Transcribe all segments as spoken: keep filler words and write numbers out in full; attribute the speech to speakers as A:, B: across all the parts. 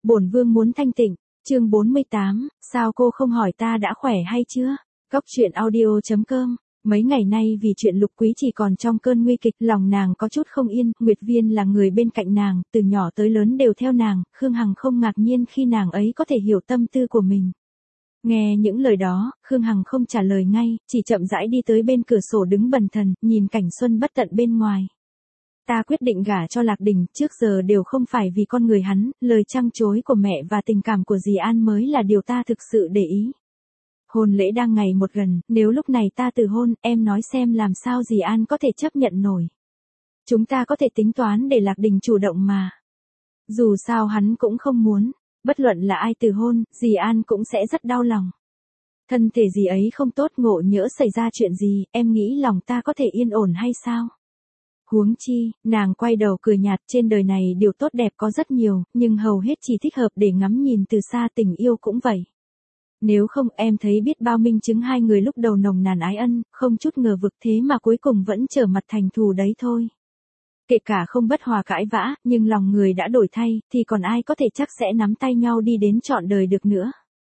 A: Bổn vương muốn thanh tịnh. Chương bốn mươi tám, sao cô không hỏi ta đã khỏe hay chưa? Cóc truyện audio chấm com. Mấy ngày nay vì chuyện Lục Quý chỉ còn trong cơn nguy kịch, lòng nàng có chút không yên, Nguyệt Viên là người bên cạnh nàng, từ nhỏ tới lớn đều theo nàng, Khương Hằng không ngạc nhiên khi nàng ấy có thể hiểu tâm tư của mình. Nghe những lời đó, Khương Hằng không trả lời ngay, chỉ chậm rãi đi tới bên cửa sổ đứng bần thần, nhìn cảnh xuân bất tận bên ngoài. Ta quyết định gả cho Lạc Đình, trước giờ đều không phải vì con người hắn, lời trăng trối của mẹ và tình cảm của dì An mới là điều ta thực sự để ý. Hôn lễ đang ngày một gần, nếu lúc này ta từ hôn, em nói xem làm sao dì An có thể chấp nhận nổi. Chúng ta có thể tính toán để Lạc Đình chủ động mà. Dù sao hắn cũng không muốn, bất luận là ai từ hôn, dì An cũng sẽ rất đau lòng. Thân thể dì ấy không tốt, ngộ nhỡ xảy ra chuyện gì, em nghĩ lòng ta có thể yên ổn hay sao? Huống chi, nàng quay đầu cười nhạt, trên đời này điều tốt đẹp có rất nhiều, nhưng hầu hết chỉ thích hợp để ngắm nhìn từ xa, tình yêu cũng vậy. Nếu không em thấy biết bao minh chứng hai người lúc đầu nồng nàn ái ân, không chút ngờ vực thế mà cuối cùng vẫn trở mặt thành thù đấy thôi. Kể cả không bất hòa cãi vã, nhưng lòng người đã đổi thay, thì còn ai có thể chắc sẽ nắm tay nhau đi đến trọn đời được nữa.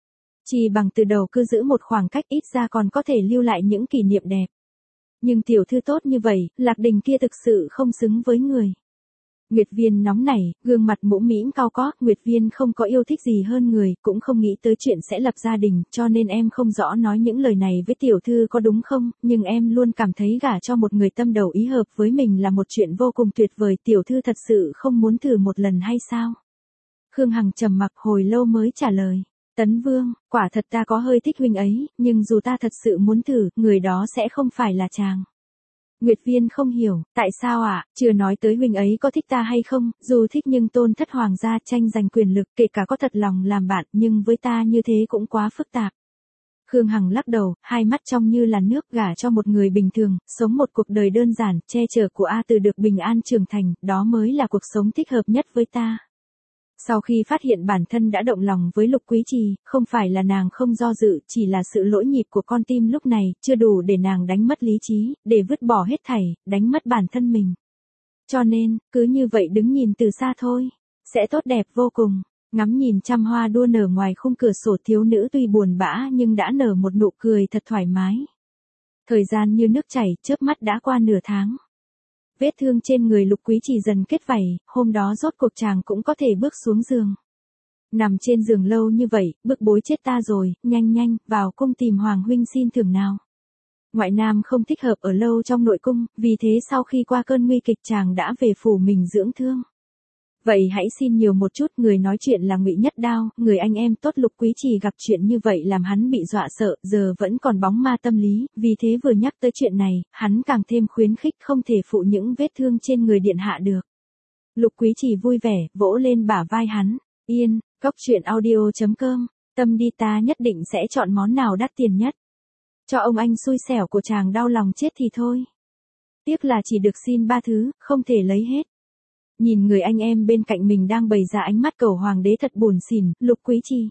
A: Chỉ bằng từ đầu cứ giữ một khoảng cách, ít ra còn có thể lưu lại những kỷ niệm đẹp. Nhưng tiểu thư tốt như vậy, Lạc Đình kia thực sự không xứng với người. Nguyệt Viên nóng nảy, gương mặt mũm mĩm cau có, Nguyệt Viên không có yêu thích gì hơn người, cũng không nghĩ tới chuyện sẽ lập gia đình, cho nên em không rõ nói những lời này với tiểu thư có đúng không, nhưng em luôn cảm thấy gả cho một người tâm đầu ý hợp với mình là một chuyện vô cùng tuyệt vời, tiểu thư thật sự không muốn thử một lần hay sao? Khương Hằng trầm mặc hồi lâu mới trả lời. Tấn Vương, quả thật ta có hơi thích huynh ấy, nhưng dù ta thật sự muốn thử, người đó sẽ không phải là chàng. Nguyệt Viên không hiểu, tại sao ạ, à? Chưa nói tới huynh ấy có thích ta hay không, dù thích nhưng tôn thất hoàng gia tranh giành quyền lực, kể cả có thật lòng làm bạn, nhưng với ta như thế cũng quá phức tạp. Khương Hằng lắc đầu, hai mắt trong như là nước, gả cho một người bình thường, sống một cuộc đời đơn giản, che chở của A Từ được bình an trưởng thành, đó mới là cuộc sống thích hợp nhất với ta. Sau khi phát hiện bản thân đã động lòng với Lục Quý Trì, không phải là nàng không do dự, chỉ là sự lỗi nhịp của con tim lúc này, chưa đủ để nàng đánh mất lý trí, để vứt bỏ hết thảy, đánh mất bản thân mình. Cho nên, cứ như vậy đứng nhìn từ xa thôi, sẽ tốt đẹp vô cùng. Ngắm nhìn trăm hoa đua nở ngoài khung cửa sổ, thiếu nữ tuy buồn bã nhưng đã nở một nụ cười thật thoải mái. Thời gian như nước chảy, chớp mắt đã qua nửa tháng. Vết thương trên người Lục Quý Trì dần kết vảy, hôm đó rốt cuộc chàng cũng có thể bước xuống giường. Nằm trên giường lâu như vậy, bức bối chết ta rồi, nhanh nhanh, vào cung tìm Hoàng huynh xin thưởng nào. Ngoại nam không thích hợp ở lâu trong nội cung, vì thế sau khi qua cơn nguy kịch chàng đã về phủ mình dưỡng thương. Vậy hãy xin nhiều một chút, người nói chuyện là Ngụy Nhất Đao, người anh em tốt Lục Quý Trì gặp chuyện như vậy làm hắn bị dọa sợ, giờ vẫn còn bóng ma tâm lý, vì thế vừa nhắc tới chuyện này, hắn càng thêm khuyến khích không thể phụ những vết thương trên người điện hạ được. Lục Quý Trì vui vẻ, vỗ lên bả vai hắn, yên, cóc truyện audio chấm com, tâm đi ta nhất định sẽ chọn món nào đắt tiền nhất. Cho ông anh xui xẻo của chàng đau lòng chết thì thôi. Tiếc là chỉ được xin ba thứ, không thể lấy hết. Nhìn người anh em bên cạnh mình đang bày ra ánh mắt cầu hoàng đế thật buồn xỉn, Lục Quý Trì.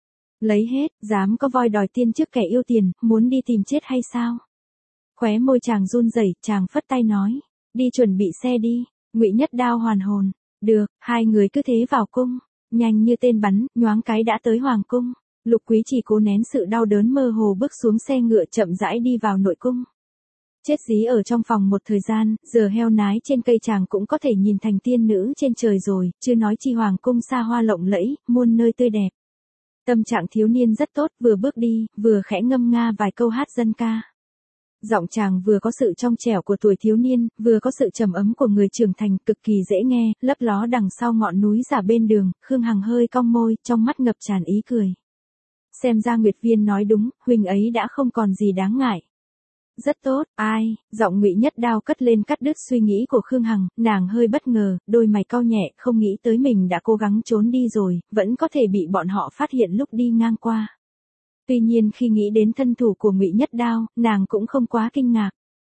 A: Lấy hết, dám có voi đòi tiên trước kẻ yêu tiền, muốn đi tìm chết hay sao? Khóe môi chàng run rẩy, chàng phất tay nói, đi chuẩn bị xe đi. Ngụy Nhất Đao hoàn hồn, được, hai người cứ thế vào cung, nhanh như tên bắn, nhoáng cái đã tới hoàng cung. Lục Quý Trì cố nén sự đau đớn mơ hồ bước xuống xe ngựa chậm rãi đi vào nội cung. Chết dí ở trong phòng một thời gian, giờ heo nái trên cây chàng cũng có thể nhìn thành tiên nữ trên trời rồi, chưa nói chi hoàng cung xa hoa lộng lẫy, muôn nơi tươi đẹp. Tâm trạng thiếu niên rất tốt, vừa bước đi, vừa khẽ ngâm nga vài câu hát dân ca. Giọng chàng vừa có sự trong trẻo của tuổi thiếu niên, vừa có sự trầm ấm của người trưởng thành, cực kỳ dễ nghe, lấp ló đằng sau ngọn núi giả bên đường, Khương Hằng hơi cong môi, trong mắt ngập tràn ý cười. Xem ra Nguyệt Viên nói đúng, huynh ấy đã không còn gì đáng ngại. Rất tốt, ai, giọng Ngụy Nhất Đao cất lên cắt đứt suy nghĩ của Khương Hằng, nàng hơi bất ngờ, đôi mày cau nhẹ, không nghĩ tới mình đã cố gắng trốn đi rồi, vẫn có thể bị bọn họ phát hiện lúc đi ngang qua. Tuy nhiên khi nghĩ đến thân thủ của Ngụy Nhất Đao, nàng cũng không quá kinh ngạc.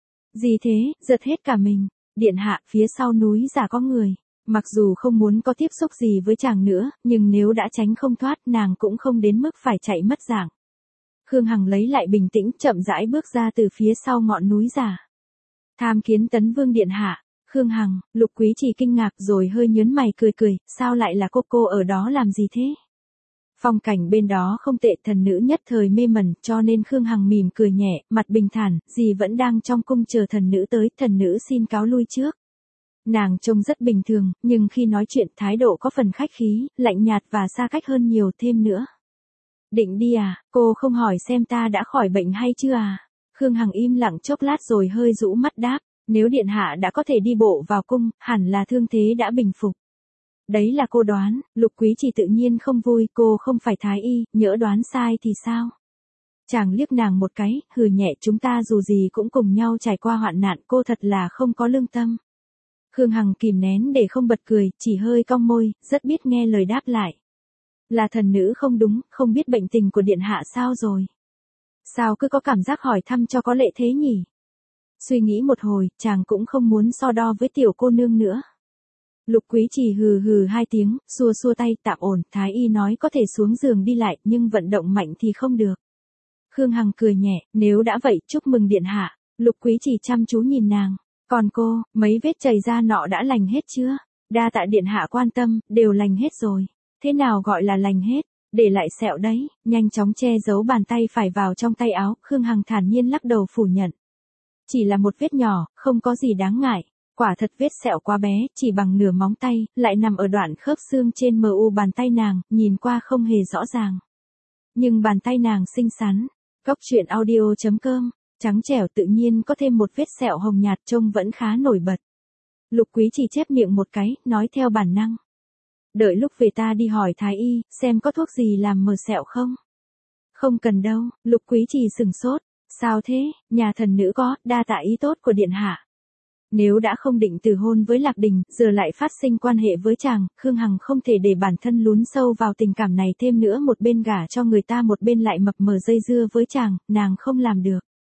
A: Gì thế, giật hết cả mình, điện hạ, phía sau núi giả có người. Mặc dù không muốn có tiếp xúc gì với chàng nữa, nhưng nếu đã tránh không thoát, nàng cũng không đến mức phải chạy mất dạng. Khương Hằng lấy lại bình tĩnh, chậm rãi bước ra từ phía sau ngọn núi giả. Tham kiến Tấn Vương điện hạ. Khương Hằng, Lục Quý Trì kinh ngạc rồi hơi nhớn mày cười cười, sao lại là cô cô ở đó làm gì thế? Phong cảnh bên đó không tệ, thần nữ nhất thời mê mẩn, cho nên Khương Hằng mỉm cười nhẹ, mặt bình thản, dì vẫn đang trong cung chờ thần nữ tới, thần nữ xin cáo lui trước. Nàng trông rất bình thường, nhưng khi nói chuyện thái độ có phần khách khí, lạnh nhạt và xa cách hơn nhiều thêm nữa. Định đi à, cô không hỏi xem ta đã khỏi bệnh hay chưa à? Khương Hằng im lặng chốc lát rồi hơi rũ mắt đáp, nếu điện hạ đã có thể đi bộ vào cung, hẳn là thương thế đã bình phục. Đấy là cô đoán, Lục Quý Trì tự nhiên không vui, cô không phải thái y, nhỡ đoán sai thì sao? Chàng liếc nàng một cái, hừ nhẹ, chúng ta dù gì cũng cùng nhau trải qua hoạn nạn, cô thật là không có lương tâm. Khương Hằng kìm nén để không bật cười, chỉ hơi cong môi, rất biết nghe lời đáp lại. Là thần nữ không đúng, không biết bệnh tình của điện hạ sao rồi? Sao cứ có cảm giác hỏi thăm cho có lệ thế nhỉ? Suy nghĩ một hồi, chàng cũng không muốn so đo với tiểu cô nương nữa. Lục Quý Trì hừ hừ hai tiếng, xua xua tay, tạm ổn, thái y nói có thể xuống giường đi lại, nhưng vận động mạnh thì không được. Khương Hằng cười nhẹ, nếu đã vậy, chúc mừng điện hạ. Lục Quý Trì chăm chú nhìn nàng. Còn cô, mấy vết chảy ra nọ đã lành hết chưa? Đa tạ điện hạ quan tâm, đều lành hết rồi. Thế nào gọi là lành hết? Để lại sẹo đấy, nhanh chóng che giấu bàn tay phải vào trong tay áo, Khương Hằng thản nhiên lắc đầu phủ nhận. Chỉ là một vết nhỏ, không có gì đáng ngại. Quả thật vết sẹo quá bé, chỉ bằng nửa móng tay, lại nằm ở đoạn khớp xương trên mờ u bàn tay nàng, nhìn qua không hề rõ ràng. Nhưng bàn tay nàng xinh xắn. Cốc truyện audio chấm com, trắng trẻo tự nhiên có thêm một vết sẹo hồng nhạt trông vẫn khá nổi bật. Lục Quý Trì chép miệng một cái, nói theo bản năng. Đợi lúc về ta đi hỏi thái y, xem có thuốc gì làm mờ sẹo không? Không cần đâu, Lục Quý Trì sừng sốt. Sao thế, nhà thần nữ có, đa tạ ý tốt của điện hạ. Nếu đã không định từ hôn với Lạc Đình, giờ lại phát sinh quan hệ với chàng, Khương Hằng không thể để bản thân lún sâu vào tình cảm này thêm nữa, một bên gả cho người ta một bên lại mập mờ dây dưa với chàng, nàng không làm được.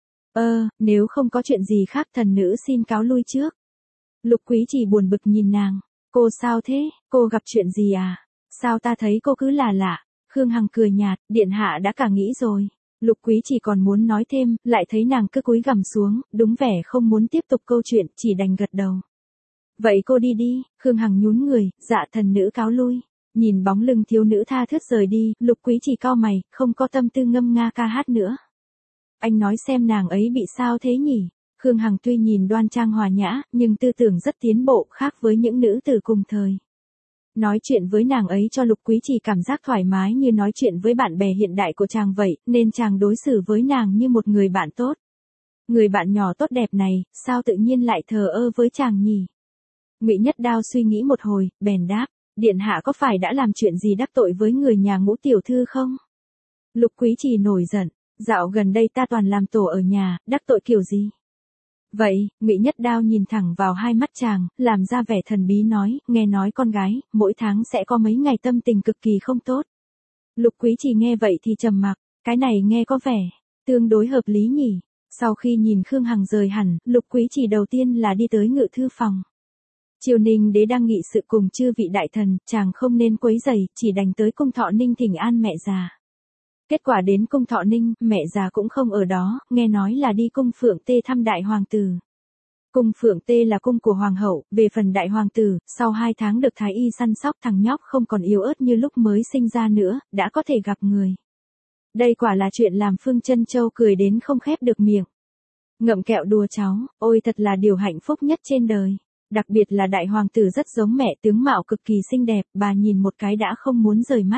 A: Ơ, nếu không có chuyện gì khác thần nữ xin cáo lui trước. Lục Quý Trì buồn bực nhìn nàng, cô sao thế, cô gặp chuyện gì à? Sao ta thấy cô cứ là lạ? Khương Hằng cười nhạt, điện hạ đã cả nghĩ rồi. Lục Quý Trì còn muốn nói thêm, lại thấy nàng cứ cúi gằm xuống, đúng vẻ không muốn tiếp tục câu chuyện, chỉ đành gật đầu. Vậy cô đi đi, Khương Hằng nhún người, dạ thần nữ cáo lui. Nhìn bóng lưng thiếu nữ tha thướt rời đi, Lục Quý Trì cau mày, không có tâm tư ngâm nga ca hát nữa. Anh nói xem nàng ấy bị sao thế nhỉ? Khương Hằng tuy nhìn đoan trang hòa nhã, nhưng tư tưởng rất tiến bộ, khác với những nữ tử cùng thời. Nói chuyện với nàng ấy cho Lục Quý Trì cảm giác thoải mái như nói chuyện với bạn bè hiện đại của chàng vậy, nên chàng đối xử với nàng như một người bạn tốt. Người bạn nhỏ tốt đẹp này, sao tự nhiên lại thờ ơ với chàng nhỉ? Ngụy Nhất Đao suy nghĩ một hồi, bèn đáp, điện hạ có phải đã làm chuyện gì đắc tội với người nhà Ngũ tiểu thư không? Lục Quý Trì nổi giận, dạo gần đây ta toàn làm tổ ở nhà, đắc tội kiểu gì? Vậy, Ngụy Nhất Đao nhìn thẳng vào hai mắt chàng, làm ra vẻ thần bí nói, nghe nói con gái, mỗi tháng sẽ có mấy ngày tâm tình cực kỳ không tốt. Lục Quý Trì nghe vậy thì trầm mặc, cái này nghe có vẻ tương đối hợp lý nhỉ. Sau khi nhìn Khương Hằng rời hẳn, Lục Quý Trì đầu tiên là đi tới ngự thư phòng. Triều Ninh đế đang nghị sự cùng chư vị đại thần, chàng không nên quấy rầy, chỉ đành tới cung Thọ Ninh thỉnh an mẹ già. Kết quả đến cung Thọ Ninh, mẹ già cũng không ở đó, nghe nói là đi cung Phượng Tê thăm đại hoàng tử. Cung Phượng Tê là cung của hoàng hậu, về phần đại hoàng tử, sau hai tháng được thái y săn sóc, thằng nhóc không còn yếu ớt như lúc mới sinh ra nữa, đã có thể gặp người. Đây quả là chuyện làm Phương Chân Châu cười đến không khép được miệng. Ngậm kẹo đùa cháu, ôi thật là điều hạnh phúc nhất trên đời. Đặc biệt là đại hoàng tử rất giống mẹ, tướng mạo cực kỳ xinh đẹp, bà nhìn một cái đã không muốn rời mắt.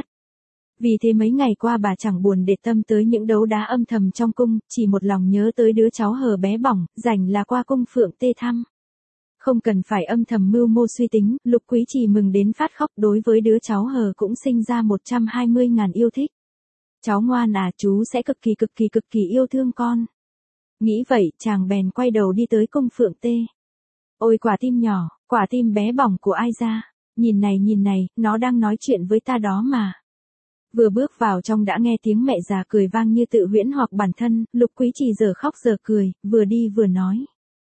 A: Vì thế mấy ngày qua bà chẳng buồn để tâm tới những đấu đá âm thầm trong cung, chỉ một lòng nhớ tới đứa cháu hờ bé bỏng, rảnh là qua cung Phượng Tê thăm. Không cần phải âm thầm mưu mô suy tính, Lục Quý Trì mừng đến phát khóc, đối với đứa cháu hờ cũng sinh ra một trăm hai mươi ngàn yêu thích. Cháu ngoan à, chú sẽ cực kỳ cực kỳ cực kỳ yêu thương con. Nghĩ vậy, chàng bèn quay đầu đi tới cung Phượng Tê. Ôi quả tim nhỏ, quả tim bé bỏng của ai ra, nhìn này nhìn này, nó đang nói chuyện với ta đó mà. Vừa bước vào trong đã nghe tiếng mẹ già cười vang như tự huyễn hoặc bản thân, Lục Quý Trì giờ khóc giờ cười, vừa đi vừa nói.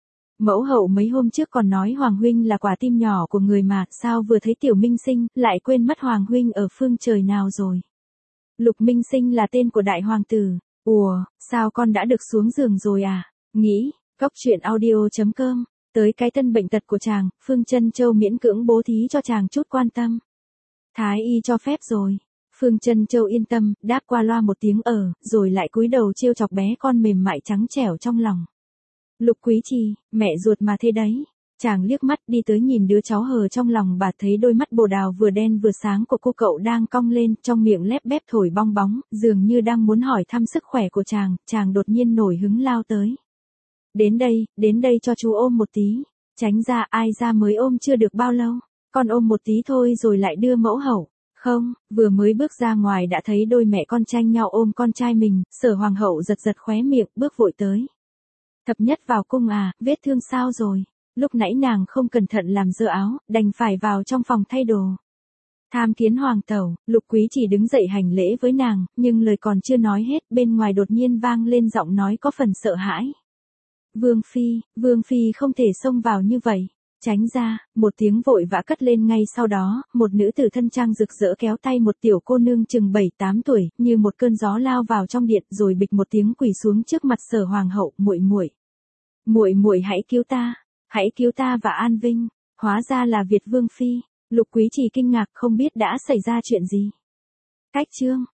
A: Mẫu hậu mấy hôm trước còn nói Hoàng huynh là quả tim nhỏ của người mà, sao vừa thấy Tiểu Minh Sinh, lại quên mất Hoàng huynh ở phương trời nào rồi. Lục Minh Sinh là tên của đại hoàng tử. Ủa, sao con đã được xuống giường rồi à? Nghĩ, cốc truyện audio chấm com Tới cái tân bệnh tật của chàng, Phương Chân Châu miễn cưỡng bố thí cho chàng chút quan tâm. Thái y cho phép rồi. Phương Chân Châu yên tâm, đáp qua loa một tiếng ở, rồi lại cúi đầu trêu chọc bé con mềm mại trắng trẻo trong lòng. Lục Quý Trì, mẹ ruột mà thế đấy. Chàng liếc mắt đi tới nhìn đứa cháu hờ trong lòng bà, thấy đôi mắt bồ đào vừa đen vừa sáng của cô cậu đang cong lên, trong miệng lép bép thổi bong bóng, dường như đang muốn hỏi thăm sức khỏe của chàng, chàng đột nhiên nổi hứng lao tới. Đến đây, đến đây cho chú ôm một tí. Tránh ra, ai ra mới ôm chưa được bao lâu. Con ôm một tí thôi rồi lại đưa mẫu hậu. Không, vừa mới bước ra ngoài đã thấy đôi mẹ con tranh nhau ôm con trai mình, Sở Hoàng hậu giật giật khóe miệng, bước vội tới. Thập nhất vào cung à, vết thương sao rồi? Lúc nãy nàng không cẩn thận làm dơ áo, đành phải vào trong phòng thay đồ. Tham kiến hoàng tẩu, Lục Quý chỉ đứng dậy hành lễ với nàng, nhưng lời còn chưa nói hết, bên ngoài đột nhiên vang lên giọng nói có phần sợ hãi. Vương Phi, Vương Phi không thể xông vào như vậy. Tránh ra, một tiếng vội vã cất lên ngay sau đó, một nữ tử thân trang rực rỡ kéo tay một tiểu cô nương chừng bảy tám tuổi, như một cơn gió lao vào trong điện, rồi bịch một tiếng quỳ xuống trước mặt Sở Hoàng hậu, muội muội. Muội muội hãy cứu ta, hãy cứu ta và An Vinh. Hóa ra là Việt Vương Phi. Lục Quý Trì kinh ngạc không biết đã xảy ra chuyện gì. Cách chương